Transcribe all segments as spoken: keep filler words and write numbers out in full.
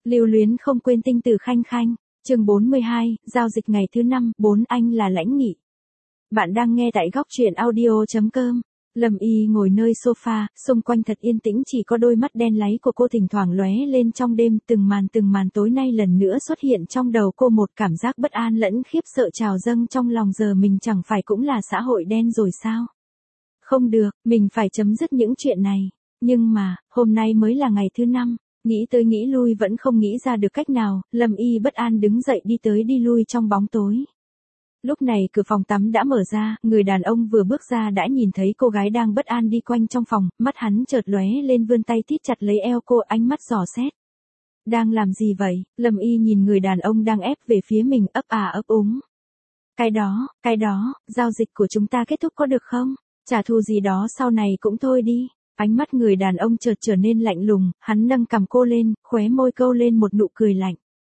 Lưu luyến không quên tinh tử khanh khanh, chương bốn mươi hai, giao dịch ngày thứ năm, bốn anh là lãnh nghị. Bạn đang nghe tại góc truyện audio chấm com. Lâm Y ngồi nơi sofa, xung quanh thật yên tĩnh, chỉ có đôi mắt đen láy của cô thỉnh thoảng lóe lên trong đêm, từng màn từng màn tối nay lần nữa xuất hiện trong đầu cô, một cảm giác bất an lẫn khiếp sợ trào dâng trong lòng. Giờ mình chẳng phải cũng là xã hội đen rồi sao? Không được, mình phải chấm dứt những chuyện này. Nhưng mà, hôm nay mới là ngày thứ năm. Nghĩ tới nghĩ lui vẫn không nghĩ ra được cách nào, Lâm Y bất an đứng dậy đi tới đi lui trong bóng tối. Lúc này cửa phòng tắm đã mở ra, người đàn ông vừa bước ra đã nhìn thấy cô gái đang bất an đi quanh trong phòng, mắt hắn chợt lóe lên, vươn tay thít chặt lấy eo cô, ánh mắt dò xét. Đang làm gì vậy? Lâm Y nhìn người đàn ông đang ép về phía mình, ấp à ấp úng. Cái đó, cái đó, giao dịch của chúng ta kết thúc có được không? Trả thù gì đó sau này cũng thôi đi. Ánh mắt người đàn ông chợt trở nên lạnh lùng, hắn nâng cằm cô lên, khóe môi câu lên một nụ cười lạnh.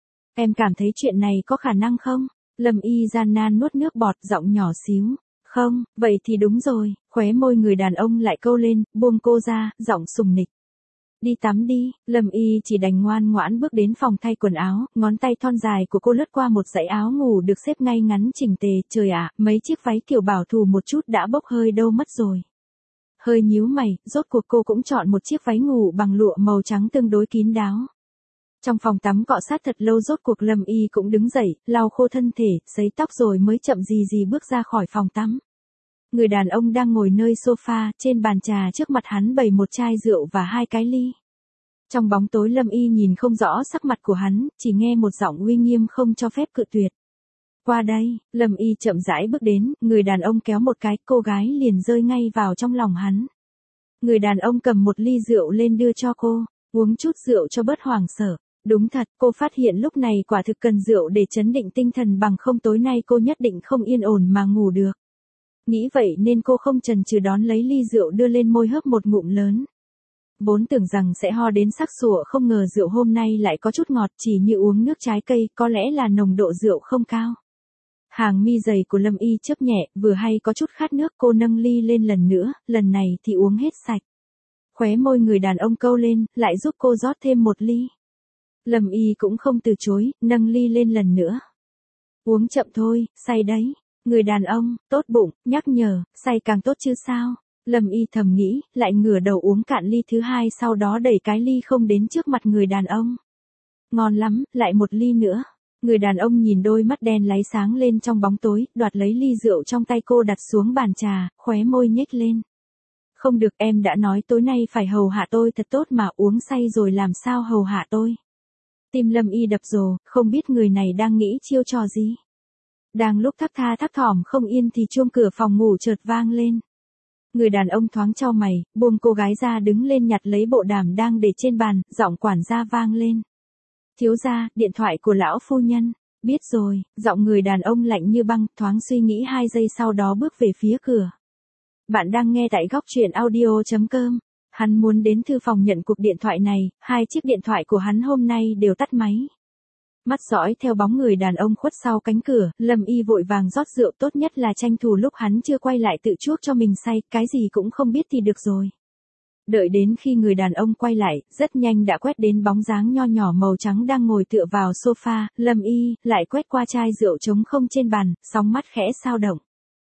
Em cảm thấy chuyện này có khả năng không? Lâm Y gian nan nuốt nước bọt, giọng nhỏ xíu. Không, vậy thì đúng rồi, khóe môi người đàn ông lại câu lên, buông cô ra, giọng sùng nịch. Đi tắm đi, Lâm Y chỉ đành ngoan ngoãn bước đến phòng thay quần áo, ngón tay thon dài của cô lướt qua một dãy áo ngủ được xếp ngay ngắn chỉnh tề. Trời ạ, mấy chiếc váy kiểu bảo thủ một chút đã bốc hơi đâu mất rồi. Hơi nhíu mày, rốt cuộc cô cũng chọn một chiếc váy ngủ bằng lụa màu trắng tương đối kín đáo. Trong phòng tắm cọ sát thật lâu, rốt cuộc Lâm Y cũng đứng dậy, lau khô thân thể, sấy tóc rồi mới chậm gì gì bước ra khỏi phòng tắm. Người đàn ông đang ngồi nơi sofa, trên bàn trà trước mặt hắn bày một chai rượu và hai cái ly. Trong bóng tối Lâm Y nhìn không rõ sắc mặt của hắn, chỉ nghe một giọng uy nghiêm không cho phép cự tuyệt. Qua đây, Lâm Y chậm rãi bước đến, người đàn ông kéo một cái, cô gái liền rơi ngay vào trong lòng hắn. Người đàn ông cầm một ly rượu lên đưa cho cô, uống chút rượu cho bớt hoảng sợ. Đúng thật, cô phát hiện lúc này quả thực cần rượu để chấn định tinh thần, bằng không tối nay cô nhất định không yên ổn mà ngủ được. Nghĩ vậy nên cô không chần chừ đón lấy ly rượu đưa lên môi hớp một ngụm lớn. Vốn tưởng rằng sẽ ho đến sặc sụa, không ngờ rượu hôm nay lại có chút ngọt, chỉ như uống nước trái cây, có lẽ là nồng độ rượu không cao. Hàng mi dày của Lâm Y chớp nhẹ, vừa hay có chút khát nước, cô nâng ly lên lần nữa, lần này thì uống hết sạch. Khóe môi người đàn ông câu lên, lại giúp cô rót thêm một ly. Lâm Y cũng không từ chối, nâng ly lên lần nữa. Uống chậm thôi, say đấy. Người đàn ông, tốt bụng, nhắc nhở, say càng tốt chứ sao. Lâm Y thầm nghĩ, lại ngửa đầu uống cạn ly thứ hai, sau đó đẩy cái ly không đến trước mặt người đàn ông. Ngon lắm, lại một ly nữa. Người đàn ông nhìn đôi mắt đen láy sáng lên trong bóng tối, đoạt lấy ly rượu trong tay cô đặt xuống bàn trà, khóe môi nhếch lên. Không được, em đã nói tối nay phải hầu hạ tôi thật tốt mà, uống say rồi làm sao hầu hạ tôi. Tim Lâm Y đập rồ, không biết người này đang nghĩ chiêu trò gì. Đang lúc thắc tha thắc thỏm không yên thì chuông cửa phòng ngủ chợt vang lên. Người đàn ông thoáng chau mày, buông cô gái ra đứng lên nhặt lấy bộ đàm đang để trên bàn, giọng quản gia vang lên. Thiếu gia, điện thoại của lão phu nhân. Biết rồi, giọng người đàn ông lạnh như băng, thoáng suy nghĩ hai giây sau đó bước về phía cửa. Bạn đang nghe tại góc truyện audio chấm com. Hắn muốn đến thư phòng nhận cuộc điện thoại này, hai chiếc điện thoại của hắn hôm nay đều tắt máy. Mắt dõi theo bóng người đàn ông khuất sau cánh cửa, Lâm Y vội vàng rót rượu, tốt nhất là tranh thủ lúc hắn chưa quay lại tự chuốc cho mình say, cái gì cũng không biết thì được rồi. Đợi đến khi người đàn ông quay lại, rất nhanh đã quét đến bóng dáng nho nhỏ màu trắng đang ngồi tựa vào sofa, Lâm Y lại quét qua chai rượu trống không trên bàn, sóng mắt khẽ xao động.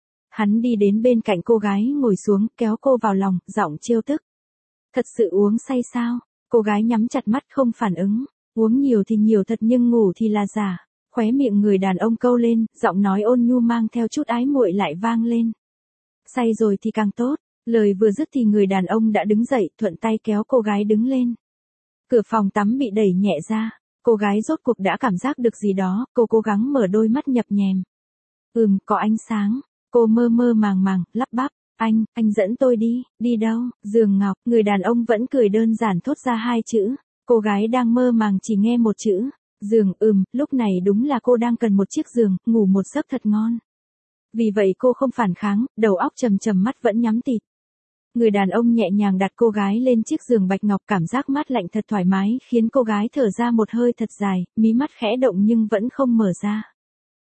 Hắn đi đến bên cạnh cô gái ngồi xuống, kéo cô vào lòng, giọng trêu tức. Thật sự uống say sao? Cô gái nhắm chặt mắt không phản ứng. Uống nhiều thì nhiều thật nhưng ngủ thì là giả. Khóe miệng người đàn ông câu lên, giọng nói ôn nhu mang theo chút ái muội lại vang lên. Say rồi thì càng tốt. Lời vừa dứt thì người đàn ông đã đứng dậy, thuận tay kéo cô gái đứng lên. Cửa phòng tắm bị đẩy nhẹ ra. Cô gái rốt cuộc đã cảm giác được gì đó, cô cố gắng mở đôi mắt nhập nhèm. Ừm, có ánh sáng. Cô mơ mơ màng màng, lắp bắp. Anh, anh dẫn tôi đi. Đi đâu? Giường ngọc. Người đàn ông vẫn cười đơn giản thốt ra hai chữ. Cô gái đang mơ màng chỉ nghe một chữ. Giường. Ừm, lúc này đúng là cô đang cần một chiếc giường, ngủ một giấc thật ngon. Vì vậy cô không phản kháng, đầu óc trầm trầm, mắt vẫn nhắm tịt. Người đàn ông nhẹ nhàng đặt cô gái lên chiếc giường bạch ngọc, cảm giác mát lạnh thật thoải mái khiến cô gái thở ra một hơi thật dài, mí mắt khẽ động nhưng vẫn không mở ra.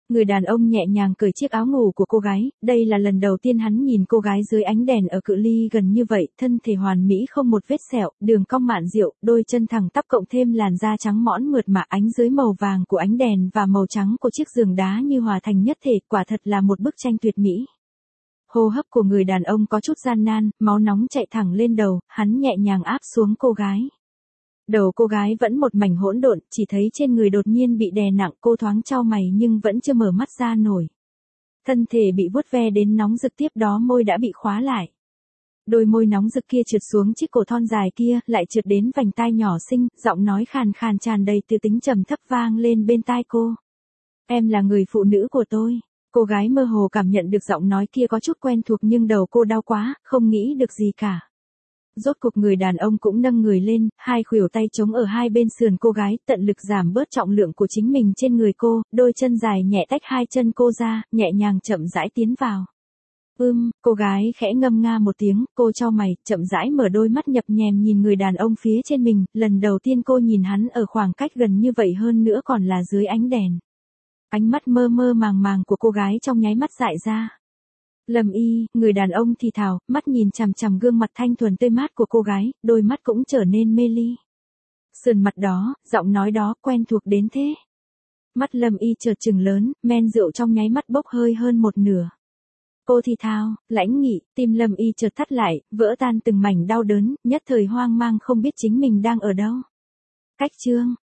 Người đàn ông nhẹ nhàng cởi chiếc áo ngủ của cô gái, đây là lần đầu tiên hắn nhìn cô gái dưới ánh đèn ở cự ly gần như vậy, thân thể hoàn mỹ không một vết sẹo, đường cong mạn diệu, đôi chân thẳng tắp cộng thêm làn da trắng mõn mượt mà ánh dưới màu vàng của ánh đèn và màu trắng của chiếc giường đá như hòa thành nhất thể, quả thật là một bức tranh tuyệt mỹ. Hô hấp của người đàn ông có chút gian nan, máu nóng chạy thẳng lên đầu, hắn nhẹ nhàng áp xuống cô gái. Đầu cô gái vẫn một mảnh hỗn độn, chỉ thấy trên người đột nhiên bị đè nặng, cô thoáng chau mày nhưng vẫn chưa mở mắt ra nổi. Thân thể bị vuốt ve đến nóng rực, tiếp đó môi đã bị khóa lại. Đôi môi nóng rực kia trượt xuống chiếc cổ thon dài kia, lại trượt đến vành tai nhỏ xinh, giọng nói khàn khàn tràn đầy tư tính trầm thấp vang lên bên tai cô. Em là người phụ nữ của tôi. Cô gái mơ hồ cảm nhận được giọng nói kia có chút quen thuộc nhưng đầu cô đau quá, không nghĩ được gì cả. Rốt cuộc người đàn ông cũng nâng người lên, hai khuỷu tay chống ở hai bên sườn cô gái, tận lực giảm bớt trọng lượng của chính mình trên người cô, đôi chân dài nhẹ tách hai chân cô ra, nhẹ nhàng chậm rãi tiến vào. Ưm, cô gái khẽ ngâm nga một tiếng, cô chau mày, chậm rãi mở đôi mắt nhập nhèm nhìn người đàn ông phía trên mình, lần đầu tiên cô nhìn hắn ở khoảng cách gần như vậy, hơn nữa còn là dưới ánh đèn. Ánh mắt mơ mơ màng màng của cô gái trong nháy mắt dại ra. Lâm Y, người đàn ông thì thào, mắt nhìn chằm chằm gương mặt thanh thuần tươi mát của cô gái, đôi mắt cũng trở nên mê ly. Sườn mặt đó, giọng nói đó, quen thuộc đến thế. Mắt Lâm Y chợt trừng lớn, men rượu trong nháy mắt bốc hơi hơn một nửa. Cô thì thào, Lãnh Nghị, tim Lâm Y chợt thắt lại, vỡ tan từng mảnh đau đớn, nhất thời hoang mang không biết chính mình đang ở đâu. Cách chương